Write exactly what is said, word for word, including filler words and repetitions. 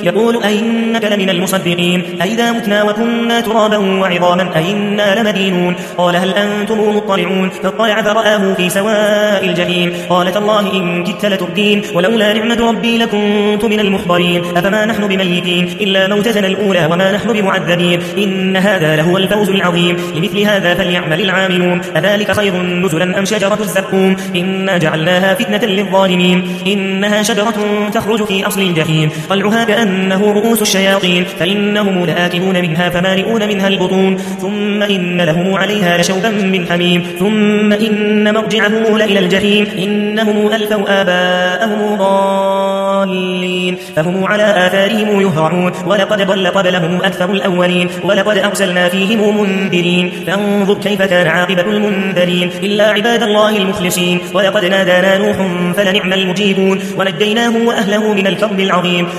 يقول أئنك لمن المصدقين أئذا متنا وكنا ترابا وعظاما أئنا لمدينون قال هل أنتم مطلعون فاطلع فرآه في سواء الجحيم قال تالله إن كدت لتردين ولولا نعمة ربي لكنت من المحضرين أفما نحن بميتين إلا موتتنا الأولى وما نحن بمعذبين إن هذا لهو الفوز العظيم لمثل هذا فليعمل العاملون أذلك خير نزلا أم شجرة الزقوم إنا جعلناها فتنة للظالمين إنها شجرة تخرج في أصل الجحيم طلعها كأنه رؤوس الشياطين فإنهم لآكلون منها فمالئون منها البطون ثم إن لهم عليها لشوبا من حميم ثم إن مرجعهم لإلى الجحيم إنهم ألفوا آباءهم ضالين فهم على آثارهم يهرعون ولقد ضل قبلهم أكثر الأولين ولقد أرسلنا فيهم منذرين فانظر كيف كان عاقبة المنذرين إلا عباد الله المخلصين ولقد نادانا نوح فلنعم المجيبون ونجيناه وأهله من الكرب العظيم